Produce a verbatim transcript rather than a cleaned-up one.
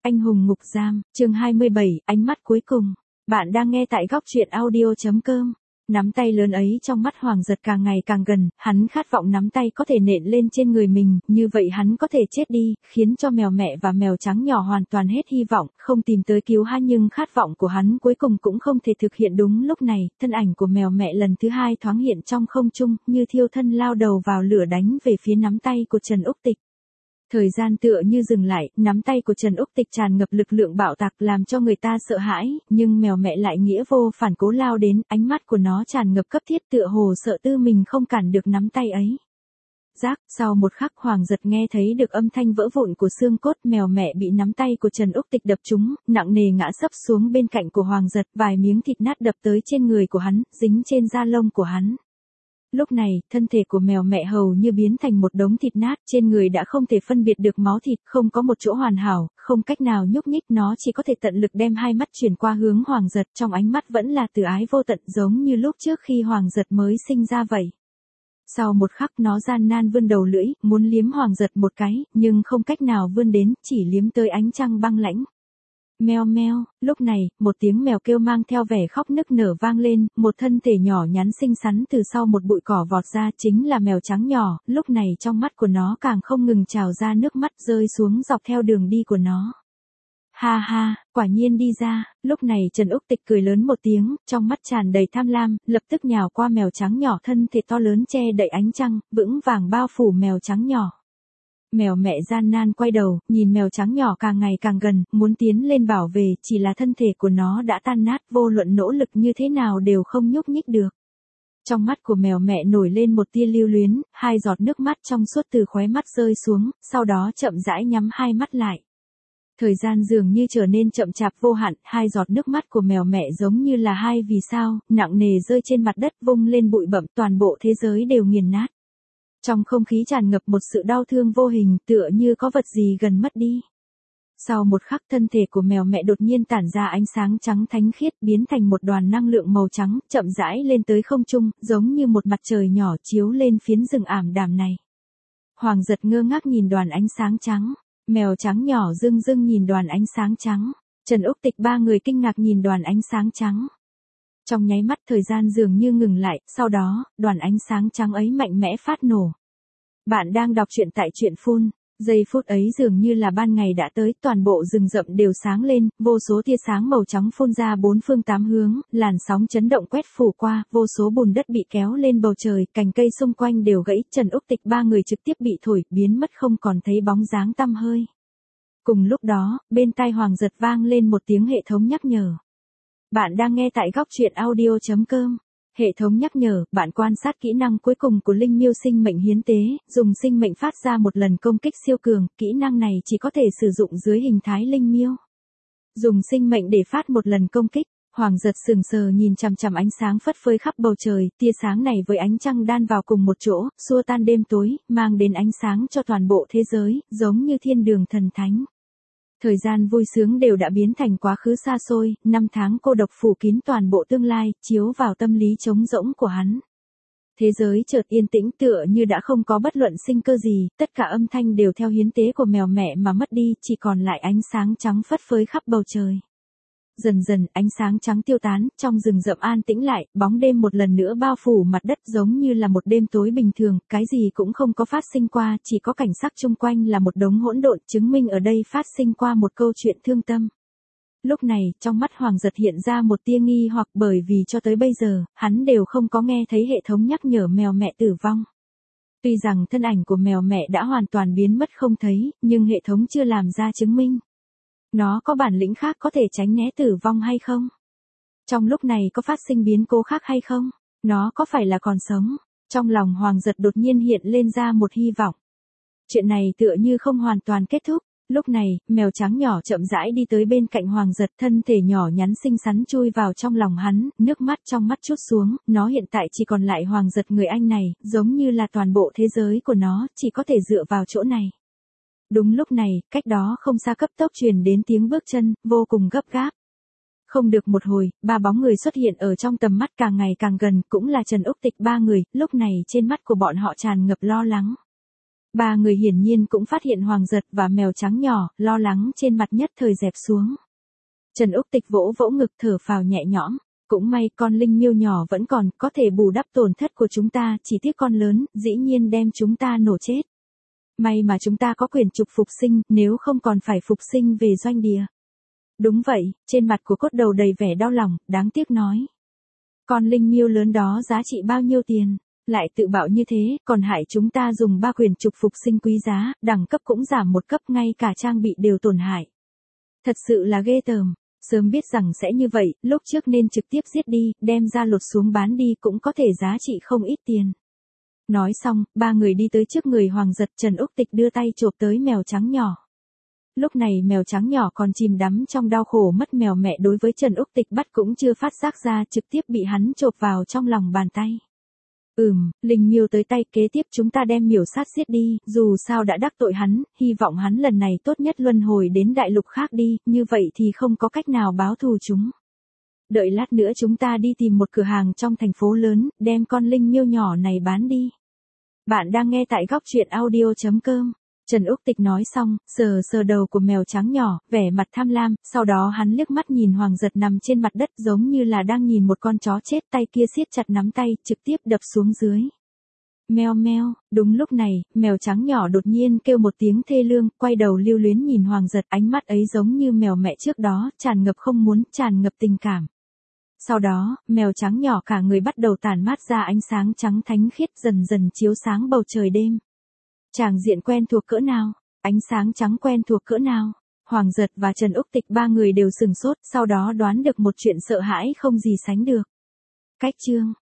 Anh hùng ngục giam, chương hai mươi bảy, ánh mắt cuối cùng. Bạn đang nghe tại góc truyện audio chấm com. Nắm tay lớn ấy trong mắt Hoàng Giật càng ngày càng gần, hắn khát vọng nắm tay có thể nện lên trên người mình, như vậy hắn có thể chết đi, khiến cho mèo mẹ và mèo trắng nhỏ hoàn toàn hết hy vọng, không tìm tới cứu hắn, nhưng khát vọng của hắn cuối cùng cũng không thể thực hiện. Đúng lúc này, thân ảnh của mèo mẹ lần thứ hai thoáng hiện trong không trung, như thiêu thân lao đầu vào lửa đánh về phía nắm tay của Trần Úc Tịch. Thời gian tựa như dừng lại, nắm tay của Trần Úc Tịch tràn ngập lực lượng bạo tạc làm cho người ta sợ hãi, nhưng mèo mẹ lại nghĩa vô phản cố lao đến, ánh mắt của nó tràn ngập cấp thiết tựa hồ sợ tư mình không cản được nắm tay ấy. Rác, sau một khắc Hoàng Giật nghe thấy được âm thanh vỡ vụn của xương cốt, mèo mẹ bị nắm tay của Trần Úc Tịch đập trúng, nặng nề ngã sấp xuống bên cạnh của Hoàng Giật, vài miếng thịt nát đập tới trên người của hắn, dính trên da lông của hắn. Lúc này, thân thể của mèo mẹ hầu như biến thành một đống thịt nát, trên người đã không thể phân biệt được máu thịt, không có một chỗ hoàn hảo, không cách nào nhúc nhích, nó chỉ có thể tận lực đem hai mắt chuyển qua hướng Hoàng Giật, trong ánh mắt vẫn là từ ái vô tận giống như lúc trước khi Hoàng Giật mới sinh ra vậy. Sau một khắc nó gian nan vươn đầu lưỡi, muốn liếm Hoàng Giật một cái, nhưng không cách nào vươn đến, chỉ liếm tới ánh trăng băng lãnh. Meo meo, lúc này, một tiếng mèo kêu mang theo vẻ khóc nức nở vang lên, một thân thể nhỏ nhắn xinh xắn từ sau một bụi cỏ vọt ra, chính là mèo trắng nhỏ, lúc này trong mắt của nó càng không ngừng trào ra nước mắt rơi xuống dọc theo đường đi của nó. Ha ha, quả nhiên đi ra, lúc này Trần Úc Tịch cười lớn một tiếng, trong mắt tràn đầy tham lam, lập tức nhào qua mèo trắng nhỏ, thân thể to lớn che đậy ánh trăng, vững vàng bao phủ mèo trắng nhỏ. Mèo mẹ gian nan quay đầu, nhìn mèo trắng nhỏ càng ngày càng gần, muốn tiến lên bảo vệ, chỉ là thân thể của nó đã tan nát, vô luận nỗ lực như thế nào đều không nhúc nhích được. Trong mắt của mèo mẹ nổi lên một tia lưu luyến, hai giọt nước mắt trong suốt từ khóe mắt rơi xuống, sau đó chậm rãi nhắm hai mắt lại. Thời gian dường như trở nên chậm chạp vô hạn, hai giọt nước mắt của mèo mẹ giống như là hai vì sao, nặng nề rơi trên mặt đất, vung lên bụi bặm, toàn bộ thế giới đều nghiền nát. Trong không khí tràn ngập một sự đau thương vô hình, tựa như có vật gì gần mất đi. Sau một khắc thân thể của mèo mẹ đột nhiên tản ra ánh sáng trắng thánh khiết, biến thành một đoàn năng lượng màu trắng, chậm rãi lên tới không trung, giống như một mặt trời nhỏ chiếu lên phiến rừng ảm đạm này. Hoàng Giật ngơ ngác nhìn đoàn ánh sáng trắng, mèo trắng nhỏ dưng dưng nhìn đoàn ánh sáng trắng, Trần Úc Tịch ba người kinh ngạc nhìn đoàn ánh sáng trắng. Trong nháy mắt thời gian dường như ngừng lại, sau đó, đoàn ánh sáng trắng ấy mạnh mẽ phát nổ. Bạn đang đọc truyện tại truyện phun, giây phút ấy dường như là ban ngày đã tới, toàn bộ rừng rậm đều sáng lên, vô số tia sáng màu trắng phun ra bốn phương tám hướng, làn sóng chấn động quét phủ qua, vô số bùn đất bị kéo lên bầu trời, cành cây xung quanh đều gãy, Trần Úc Tịch ba người trực tiếp bị thổi, biến mất không còn thấy bóng dáng tăm hơi. Cùng lúc đó, bên tai Hoàng Giật vang lên một tiếng hệ thống nhắc nhở. Bạn đang nghe tại góc truyện audio chấm com. Hệ thống nhắc nhở, bạn quan sát kỹ năng cuối cùng của Linh Miêu sinh mệnh hiến tế, dùng sinh mệnh phát ra một lần công kích siêu cường, kỹ năng này chỉ có thể sử dụng dưới hình thái Linh Miêu. Dùng sinh mệnh để phát một lần công kích, Hoàng Giật sừng sờ nhìn chằm chằm ánh sáng phất phới khắp bầu trời, tia sáng này với ánh trăng đan vào cùng một chỗ, xua tan đêm tối, mang đến ánh sáng cho toàn bộ thế giới, giống như thiên đường thần thánh. Thời gian vui sướng đều đã biến thành quá khứ xa xôi, năm tháng cô độc phủ kín toàn bộ tương lai, chiếu vào tâm lý trống rỗng của hắn. Thế giới chợt yên tĩnh tựa như đã không có bất luận sinh cơ gì, tất cả âm thanh đều theo hiến tế của mèo mẹ mà mất đi, chỉ còn lại ánh sáng trắng phất phới khắp bầu trời. Dần dần, ánh sáng trắng tiêu tán, trong rừng rậm an tĩnh lại, bóng đêm một lần nữa bao phủ mặt đất giống như là một đêm tối bình thường, cái gì cũng không có phát sinh qua, chỉ có cảnh sắc chung quanh là một đống hỗn độn, chứng minh ở đây phát sinh qua một câu chuyện thương tâm. Lúc này, trong mắt Hoàng Giật hiện ra một tia nghi hoặc, bởi vì cho tới bây giờ, hắn đều không có nghe thấy hệ thống nhắc nhở mèo mẹ tử vong. Tuy rằng thân ảnh của mèo mẹ đã hoàn toàn biến mất không thấy, nhưng hệ thống chưa làm ra chứng minh. Nó có bản lĩnh khác có thể tránh né tử vong hay không? Trong lúc này có phát sinh biến cố khác hay không? Nó có phải là còn sống? Trong lòng Hoàng Giật đột nhiên hiện lên ra một hy vọng. Chuyện này tựa như không hoàn toàn kết thúc. Lúc này, mèo trắng nhỏ chậm rãi đi tới bên cạnh Hoàng Giật, thân thể nhỏ nhắn xinh xắn chui vào trong lòng hắn, nước mắt trong mắt chút xuống, nó hiện tại chỉ còn lại Hoàng Giật người anh này, giống như là toàn bộ thế giới của nó, chỉ có thể dựa vào chỗ này. Đúng lúc này, cách đó không xa cấp tốc truyền đến tiếng bước chân, vô cùng gấp gáp. Không được một hồi, ba bóng người xuất hiện ở trong tầm mắt càng ngày càng gần, cũng là Trần Úc Tịch ba người, lúc này trên mắt của bọn họ tràn ngập lo lắng. Ba người hiển nhiên cũng phát hiện Hoàng Giật và mèo trắng nhỏ, lo lắng trên mặt nhất thời dẹp xuống. Trần Úc Tịch vỗ vỗ ngực thở phào nhẹ nhõm. Cũng may con linh miêu nhỏ vẫn còn, có thể bù đắp tổn thất của chúng ta, chỉ tiếc con lớn, dĩ nhiên đem chúng ta nổ chết. May mà chúng ta có quyền trục phục sinh, nếu không còn phải phục sinh về doanh địa. Đúng vậy, trên mặt của Cốt Đầu đầy vẻ đau lòng, đáng tiếc nói. Con linh miêu lớn đó giá trị bao nhiêu tiền, lại tự bạo như thế, còn hại chúng ta dùng ba quyền trục phục sinh quý giá, đẳng cấp cũng giảm một cấp, ngay cả trang bị đều tổn hại. Thật sự là ghê tởm. Sớm biết rằng sẽ như vậy, lúc trước nên trực tiếp giết đi, đem ra lột xuống bán đi cũng có thể giá trị không ít tiền. Nói xong, ba người đi tới trước người Hoàng Giật, Trần Úc Tịch đưa tay chộp tới mèo trắng nhỏ. Lúc này mèo trắng nhỏ còn chìm đắm trong đau khổ mất mèo mẹ, đối với Trần Úc Tịch bắt cũng chưa phát giác ra, trực tiếp bị hắn chộp vào trong lòng bàn tay. Ừm, linh miêu tới tay, kế tiếp chúng ta đem miểu sát giết đi, dù sao đã đắc tội hắn, hy vọng hắn lần này tốt nhất luân hồi đến đại lục khác đi, như vậy thì không có cách nào báo thù chúng. Đợi lát nữa chúng ta đi tìm một cửa hàng trong thành phố lớn, đem con linh miêu nhỏ này bán đi. Bạn đang nghe tại góc truyện audio chấm com. Trần Úc Tịch nói xong, sờ sờ đầu của mèo trắng nhỏ, vẻ mặt tham lam, sau đó hắn liếc mắt nhìn Hoàng Giật nằm trên mặt đất giống như là đang nhìn một con chó chết, tay kia siết chặt nắm tay, trực tiếp đập xuống dưới. Meo meo, đúng lúc này, mèo trắng nhỏ đột nhiên kêu một tiếng thê lương, quay đầu lưu luyến nhìn Hoàng Giật, ánh mắt ấy giống như mèo mẹ trước đó, tràn ngập không muốn, tràn ngập tình cảm. Sau đó, mèo trắng nhỏ cả người bắt đầu tản mát ra ánh sáng trắng thánh khiết, dần dần chiếu sáng bầu trời đêm. Tràng diện quen thuộc cỡ nào, ánh sáng trắng quen thuộc cỡ nào. Hoàng Giật và Trần Úc Tịch ba người đều sừng sốt, sau đó đoán được một chuyện sợ hãi không gì sánh được. Cách chương